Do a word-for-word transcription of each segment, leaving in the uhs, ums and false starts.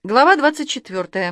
Глава двадцать четвертая.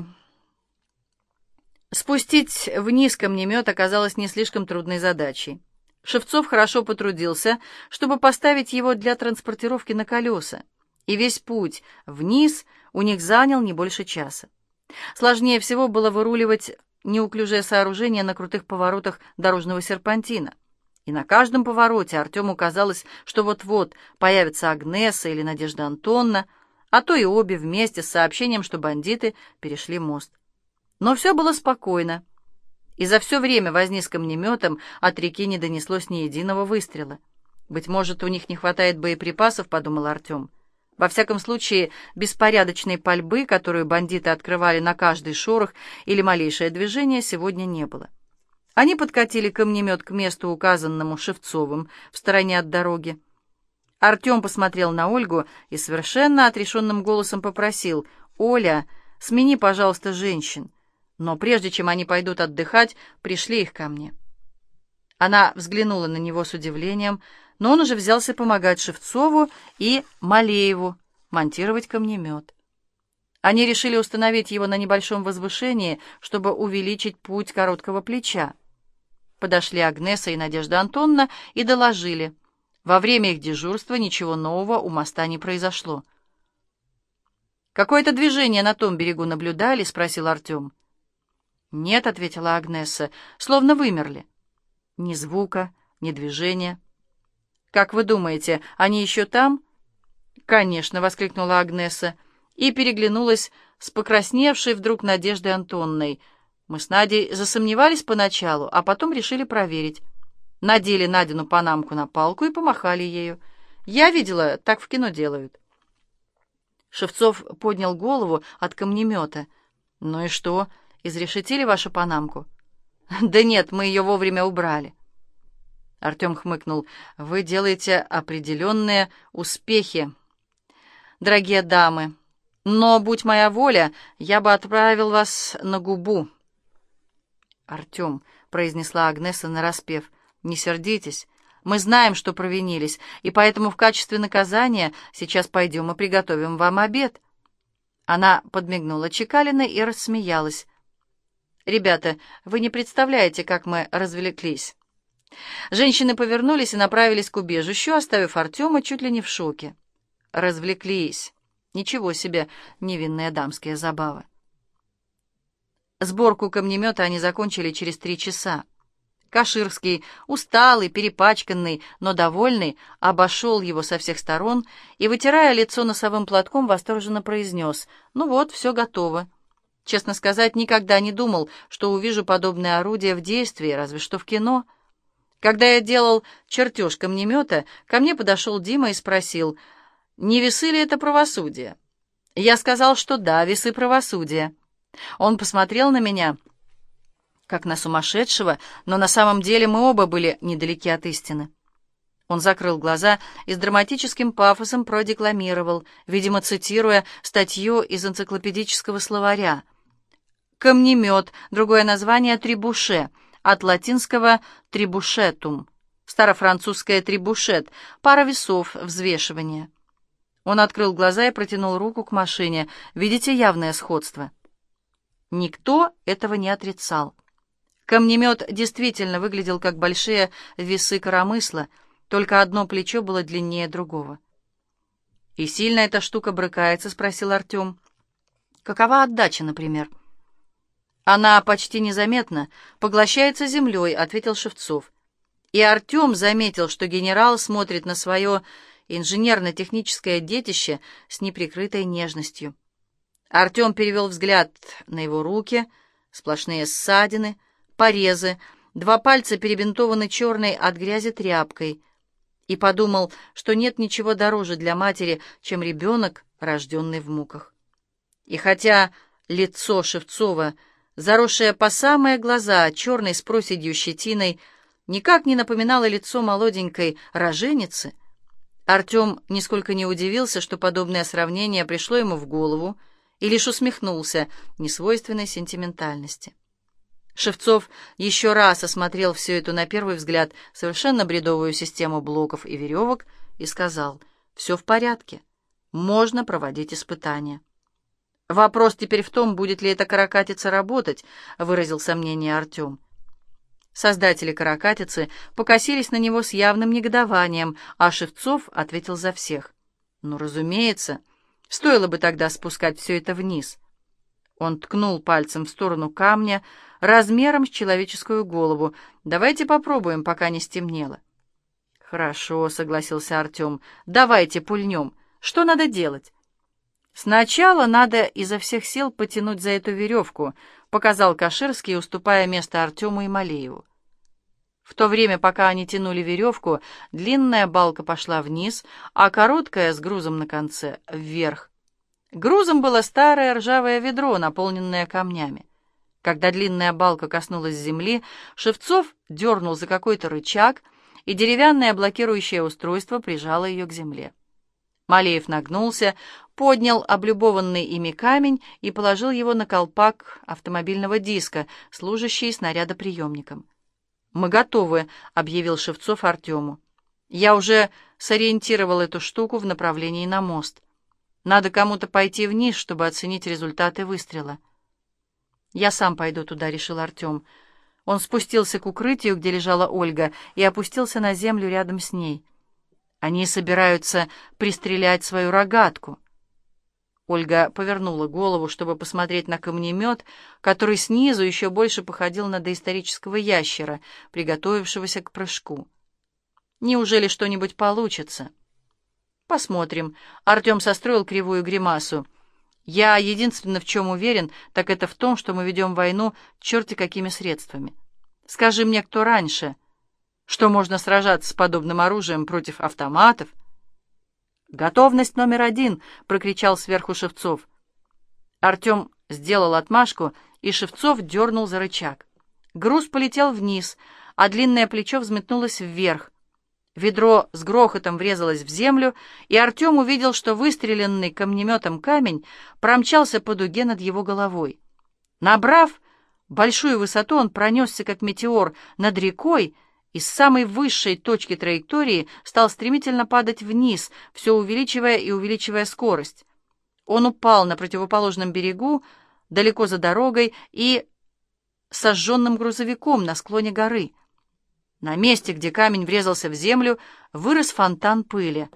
Спустить вниз камнемет оказалось не слишком трудной задачей. Шевцов хорошо потрудился, чтобы поставить его для транспортировки на колеса, и весь путь вниз у них занял не больше часа. Сложнее всего было выруливать неуклюжее сооружение на крутых поворотах дорожного серпантина. И на каждом повороте Артему казалось, что вот-вот появится Агнеса или Надежда Антоновна, а то и обе вместе с сообщением, что бандиты перешли мост. Но все было спокойно, и за все время возни с камнеметом от реки не донеслось ни единого выстрела. «Быть может, у них не хватает боеприпасов», — подумал Артем. Во всяком случае, беспорядочной пальбы, которую бандиты открывали на каждый шорох или малейшее движение, сегодня не было. Они подкатили камнемет к месту, указанному Шевцовым, в стороне от дороги. Артем посмотрел на Ольгу и совершенно отрешенным голосом попросил: «Оля, смени, пожалуйста, женщин, но прежде чем они пойдут отдыхать, пришли их ко мне». Она взглянула на него с удивлением, но он уже взялся помогать Шевцову и Малееву монтировать камнемет. Они решили установить его на небольшом возвышении, чтобы увеличить путь короткого плеча. Подошли Агнеса и Надежда Антоновна и доложили: во время их дежурства ничего нового у моста не произошло. «Какое-то движение на том берегу наблюдали?» — спросил Артем. «Нет», — ответила Агнеса, — «словно вымерли. Ни звука, ни движения». «Как вы думаете, они еще там?» «Конечно», — воскликнула Агнеса и переглянулась с покрасневшей вдруг Надеждой Антонной. «Мы с Надей засомневались поначалу, а потом решили проверить. Надели Надину панамку на палку и помахали ею. Я видела, так в кино делают». Шевцов поднял голову от камнемета. «Ну и что, изрешетили вашу панамку?» «Да нет, мы ее вовремя убрали». Артем хмыкнул. «Вы делаете определенные успехи, дорогие дамы. Но, будь моя воля, я бы отправил вас на губу». «Артем», — произнесла Агнеса нараспев, — «не сердитесь. Мы знаем, что провинились, и поэтому в качестве наказания сейчас пойдем и приготовим вам обед». Она подмигнула Чекалиной и рассмеялась. «Ребята, вы не представляете, как мы развлеклись». Женщины повернулись и направились к убежищу, оставив Артема чуть ли не в шоке. Развлеклись. Ничего себе, невинные дамские забавы. Сборку камнемета они закончили через три часа. Каширский, усталый, перепачканный, но довольный, обошел его со всех сторон и, вытирая лицо носовым платком, восторженно произнес: «Ну вот, все готово. Честно сказать, никогда не думал, что увижу подобное орудие в действии, разве что в кино. Когда я делал чертеж камнемета, ко мне подошел Дима и спросил, не весы ли это правосудие? Я сказал, что да, весы правосудия. Он посмотрел на меня как на сумасшедшего, но на самом деле мы оба были недалеки от истины». Он закрыл глаза и с драматическим пафосом продекламировал, видимо, цитируя статью из энциклопедического словаря. «Камнемет, другое название трибуше, от латинского трибушетум, старофранцузское трибушет, пара весов, взвешивание». Он открыл глаза и протянул руку к машине. «Видите явное сходство?» Никто этого не отрицал. Камнемет действительно выглядел как большие весы коромысла, только одно плечо было длиннее другого. «И сильно эта штука брыкается?» — спросил Артем. «Какова отдача, например?» «Она почти незаметна, поглощается землей», — ответил Шевцов. И Артем заметил, что генерал смотрит на свое инженерно-техническое детище с неприкрытой нежностью. Артем перевел взгляд на его руки, сплошные ссадины, порезы, два пальца перебинтованы черной от грязи тряпкой, и подумал, что нет ничего дороже для матери, чем ребенок, рожденный в муках. И хотя лицо Шевцова, заросшее по самые глаза черной с проседью щетиной, никак не напоминало лицо молоденькой роженицы, Артем нисколько не удивился, что подобное сравнение пришло ему в голову, и лишь усмехнулся несвойственной сентиментальности. Шевцов еще раз осмотрел всю эту, на первый взгляд, совершенно бредовую систему блоков и веревок и сказал: «Все в порядке, можно проводить испытания». «Вопрос теперь в том, будет ли эта каракатица работать», — выразил сомнение Артем. Создатели каракатицы покосились на него с явным негодованием, а Шевцов ответил за всех. «Ну, разумеется, стоило бы тогда спускать все это вниз». Он ткнул пальцем в сторону камня размером с человеческую голову. «Давайте попробуем, пока не стемнело». «Хорошо», — согласился Артем. «Давайте пульнем. Что надо делать?» «Сначала надо изо всех сил потянуть за эту веревку», — показал Каширский, уступая место Артему и Малееву. В то время, пока они тянули веревку, длинная балка пошла вниз, а короткая с грузом на конце — вверх. Грузом было старое ржавое ведро, наполненное камнями. Когда длинная балка коснулась земли, Шевцов дернул за какой-то рычаг, и деревянное блокирующее устройство прижало ее к земле. Малеев нагнулся, поднял облюбованный ими камень и положил его на колпак автомобильного диска, служащий снарядоприемником. «Мы готовы», — объявил Шевцов Артему. «Я уже сориентировал эту штуку в направлении на мост. Надо кому-то пойти вниз, чтобы оценить результаты выстрела». «Я сам пойду туда», — решил Артем. Он спустился к укрытию, где лежала Ольга, и опустился на землю рядом с ней. Они собираются пристрелять свою рогатку. Ольга повернула голову, чтобы посмотреть на камнемет, который снизу еще больше походил на доисторического ящера, приготовившегося к прыжку. «Неужели что-нибудь получится?» «Посмотрим». Артем состроил кривую гримасу. «Я единственное, в чем уверен, так это в том, что мы ведем войну черти какими средствами. Скажи мне, кто раньше, что можно сражаться с подобным оружием против автоматов?» «Готовность номер один!» — прокричал сверху Шевцов. Артем сделал отмашку, и Шевцов дернул за рычаг. Груз полетел вниз, а длинное плечо взметнулось вверх. Ведро с грохотом врезалось в землю, и Артем увидел, что выстреленный камнеметом камень промчался по дуге над его головой. Набрав большую высоту, он пронесся, как метеор, над рекой, и с самой высшей точки траектории стал стремительно падать вниз, все увеличивая и увеличивая скорость. Он упал на противоположном берегу, далеко за дорогой и сожженным грузовиком на склоне горы. На месте, где камень врезался в землю, вырос фонтан пыли.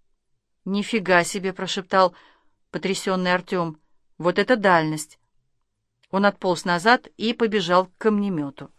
«Нифига себе!» — прошептал потрясенный Артем. «Вот это дальность!» Он отполз назад и побежал к камнемету.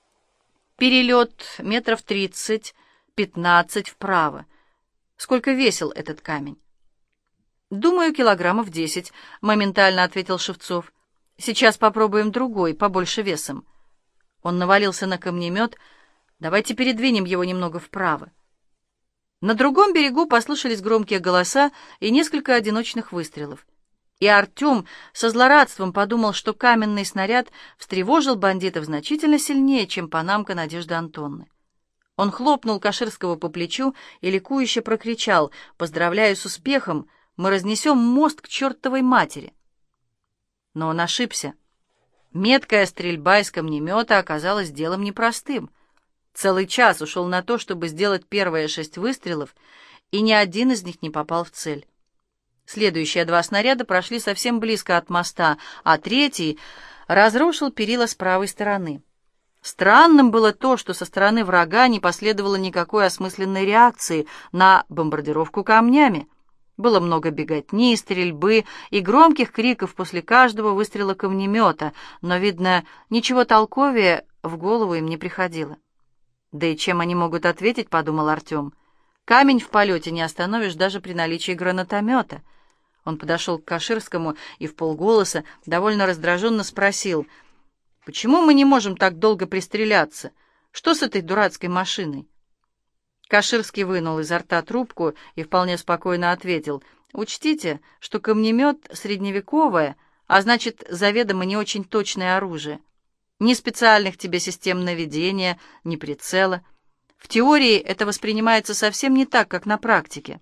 Перелет метров тридцать, пятнадцать вправо. Сколько весил этот камень? «Думаю, килограммов десять», — моментально ответил Шевцов. «Сейчас попробуем другой, побольше весом». Он навалился на камнемет. «Давайте передвинем его немного вправо». На другом берегу послышались громкие голоса и несколько одиночных выстрелов. И Артем со злорадством подумал, что каменный снаряд встревожил бандитов значительно сильнее, чем панамка Надежды Антонны. Он хлопнул Каширского по плечу и ликующе прокричал: «Поздравляю с успехом! Мы разнесем мост к чертовой матери!» Но он ошибся. Меткая стрельба из камнемета оказалась делом непростым. Целый час ушел на то, чтобы сделать первые шесть выстрелов, и ни один из них не попал в цель. Следующие два снаряда прошли совсем близко от моста, а третий разрушил перила с правой стороны. Странным было то, что со стороны врага не последовало никакой осмысленной реакции на бомбардировку камнями. Было много беготни, стрельбы и громких криков после каждого выстрела камнемета, но, видно, ничего толковее в голову им не приходило. «Да и чем они могут ответить?» — подумал Артем. «Камень в полете не остановишь даже при наличии гранатомета». Он подошел к Каширскому и вполголоса довольно раздраженно спросил: «Почему мы не можем так долго пристреляться? Что с этой дурацкой машиной?» Каширский вынул изо рта трубку и вполне спокойно ответил: «Учтите, что камнемет средневековое, а значит, заведомо не очень точное оружие. Ни специальных тебе систем наведения, ни прицела. В теории это воспринимается совсем не так, как на практике».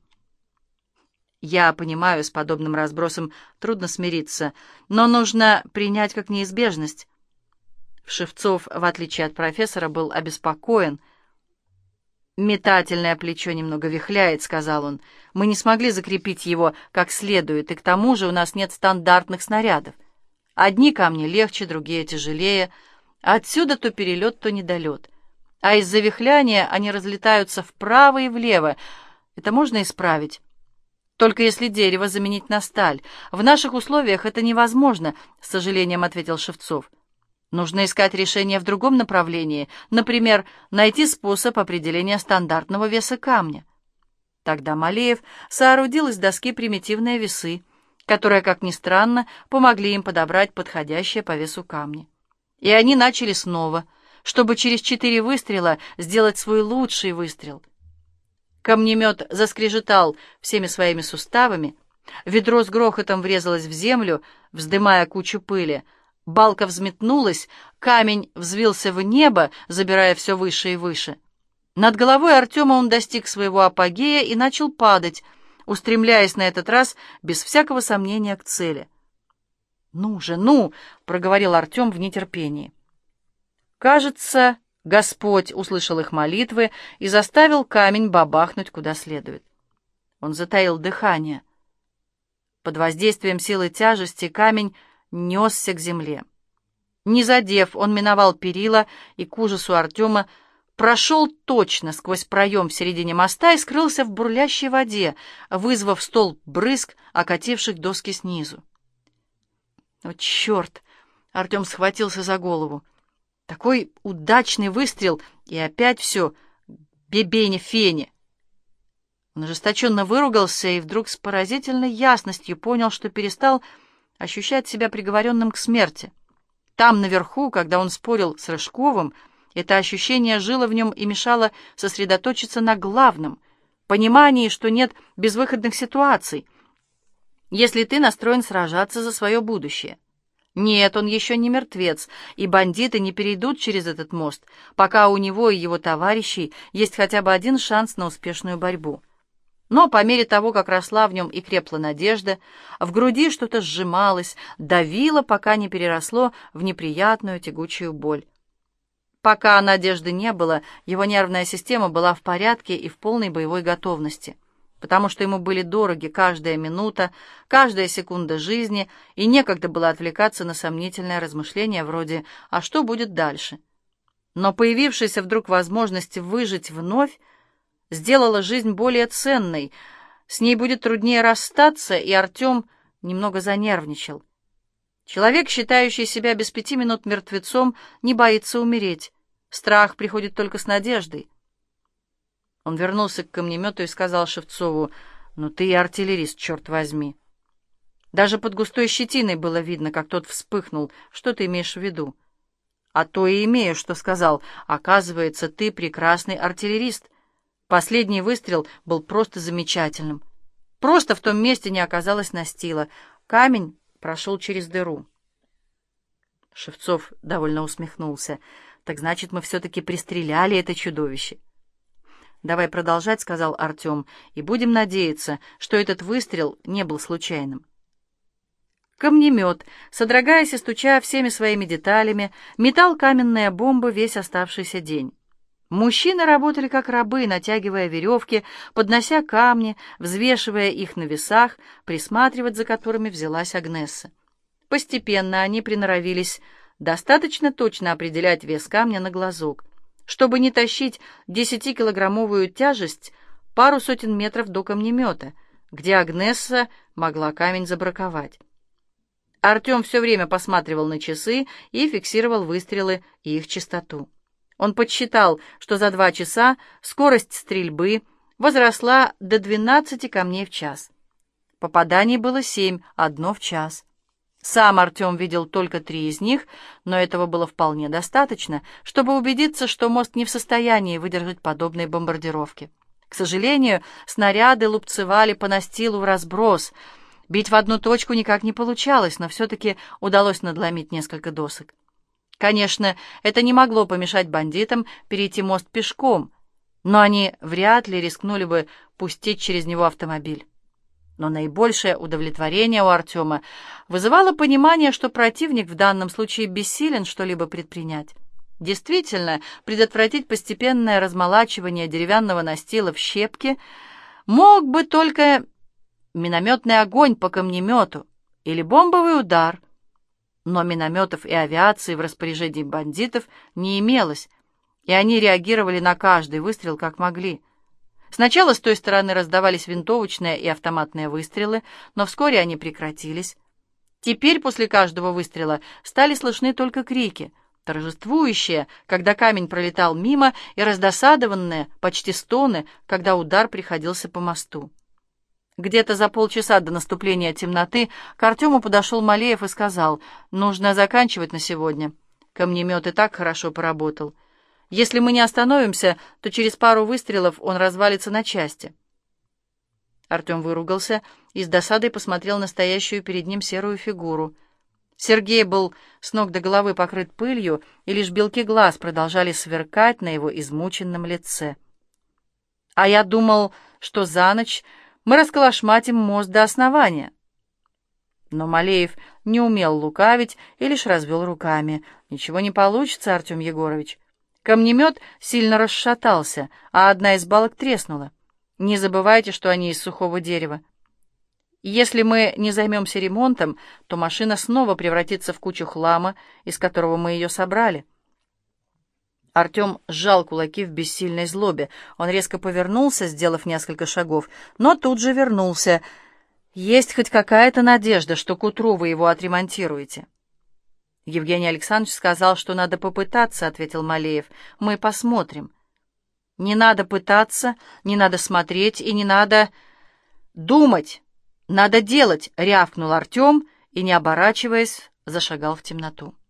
«Я понимаю, с подобным разбросом трудно смириться, но нужно принять как неизбежность». Шевцов, в отличие от профессора, был обеспокоен. «Метательное плечо немного вихляет», — сказал он. «Мы не смогли закрепить его как следует, и к тому же у нас нет стандартных снарядов. Одни камни легче, другие тяжелее. Отсюда то перелет, то недолет. А из-за вихляния они разлетаются вправо и влево. Это можно исправить. Только если дерево заменить на сталь. В наших условиях это невозможно», — с сожалением ответил Шевцов. «Нужно искать решение в другом направлении, например, найти способ определения стандартного веса камня». Тогда Малеев соорудил из доски примитивные весы, которые, как ни странно, помогли им подобрать подходящие по весу камни. И они начали снова, чтобы через четыре выстрела сделать свой лучший выстрел. Камнемет заскрежетал всеми своими суставами, ведро с грохотом врезалось в землю, вздымая кучу пыли. Балка взметнулась, камень взвился в небо, забирая все выше и выше. Над головой Артема он достиг своего апогея и начал падать, устремляясь на этот раз без всякого сомнения к цели. «Ну же, ну!» — проговорил Артем в нетерпении. Кажется, Господь услышал их молитвы и заставил камень бабахнуть куда следует. Он затаил дыхание. Под воздействием силы тяжести камень несся к земле. Не задев, он миновал перила и, к ужасу Артема, прошел точно сквозь проем в середине моста и скрылся в бурлящей воде, вызвав столб брызг, окативших доски снизу. «О, черт!» — Артем схватился за голову. «Такой удачный выстрел, и опять все бебене-фене!» Он ожесточенно выругался и вдруг с поразительной ясностью понял, что перестал ощущать себя приговоренным к смерти. Там, наверху, когда он спорил с Рыжковым, это ощущение жило в нем и мешало сосредоточиться на главном — понимании, что нет безвыходных ситуаций, если ты настроен сражаться за свое будущее. Нет, он еще не мертвец, и бандиты не перейдут через этот мост, пока у него и его товарищей есть хотя бы один шанс на успешную борьбу. Но по мере того, как росла в нем и крепла надежда, в груди что-то сжималось, давило, пока не переросло в неприятную тягучую боль. Пока надежды не было, его нервная система была в порядке и в полной боевой готовности, потому что ему были дороги каждая минута, каждая секунда жизни, и некогда было отвлекаться на сомнительное размышление вроде «а что будет дальше?». Но появившаяся вдруг возможность выжить вновь сделала жизнь более ценной, с ней будет труднее расстаться, и Артем немного занервничал. Человек, считающий себя без пяти минут мертвецом, не боится умереть. Страх приходит только с надеждой. Он вернулся к камнемету и сказал Шевцову: «Ну ты и артиллерист, черт возьми». Даже под густой щетиной было видно, как тот вспыхнул. «Что ты имеешь в виду?» «А то и имею, что сказал. Оказывается, ты прекрасный артиллерист. Последний выстрел был просто замечательным. Просто в том месте не оказалось настила. Камень прошел через дыру». Шевцов довольно усмехнулся. «Так значит, мы все-таки пристреляли это чудовище». «Давай продолжать», — сказал Артем, — «и будем надеяться, что этот выстрел не был случайным». Камнемет, содрогаясь и стуча всеми своими деталями, метал каменные бомбы весь оставшийся день. Мужчины работали как рабы, натягивая веревки, поднося камни, взвешивая их на весах, присматривать за которыми взялась Агнесса. Постепенно они приноровились достаточно точно определять вес камня на глазок, чтобы не тащить десятикилограммовую тяжесть пару сотен метров до камнемета, где Агнесса могла камень забраковать. Артем все время посматривал на часы и фиксировал выстрелы и их частоту. Он подсчитал, что за два часа скорость стрельбы возросла до двенадцати камней в час. Попаданий было семь, одно в час. Сам Артем видел только три из них, но этого было вполне достаточно, чтобы убедиться, что мост не в состоянии выдержать подобной бомбардировки. К сожалению, снаряды лупцевали по настилу в разброс. Бить в одну точку никак не получалось, но все-таки удалось надломить несколько досок. Конечно, это не могло помешать бандитам перейти мост пешком, но они вряд ли рискнули бы пустить через него автомобиль. Но наибольшее удовлетворение у Артема вызывало понимание, что противник в данном случае бессилен что-либо предпринять. Действительно, предотвратить постепенное размолачивание деревянного настила в щепки мог бы только минометный огонь по камнемету или бомбовый удар. Но минометов и авиации в распоряжении бандитов не имелось, и они реагировали на каждый выстрел как могли. Сначала с той стороны раздавались винтовочные и автоматные выстрелы, но вскоре они прекратились. Теперь после каждого выстрела стали слышны только крики, торжествующие, когда камень пролетал мимо, и раздосадованные, почти стоны, когда удар приходился по мосту. Где-то за полчаса до наступления темноты к Артему подошел Малеев и сказал: «Нужно заканчивать на сегодня. Камнемет и так хорошо поработал. Если мы не остановимся, то через пару выстрелов он развалится на части». Артем выругался и с досадой посмотрел на стоящую перед ним серую фигуру. Сергей был с ног до головы покрыт пылью, и лишь белки глаз продолжали сверкать на его измученном лице. «А я думал, что за ночь мы расколошматим мост до основания». Но Малеев не умел лукавить и лишь развел руками. «Ничего не получится, Артем Егорович. Камнемет сильно расшатался, а одна из балок треснула. Не забывайте, что они из сухого дерева. Если мы не займемся ремонтом, то машина снова превратится в кучу хлама, из которого мы ее собрали». Артем сжал кулаки в бессильной злобе. Он резко повернулся, сделав несколько шагов, но тут же вернулся. «Есть хоть какая-то надежда, что к утру вы его отремонтируете?» «Евгений Александрович сказал, что надо попытаться», — ответил Малеев. «Мы посмотрим». «Не надо пытаться, не надо смотреть и не надо думать. Надо делать», — рявкнул Артем и, не оборачиваясь, зашагал в темноту.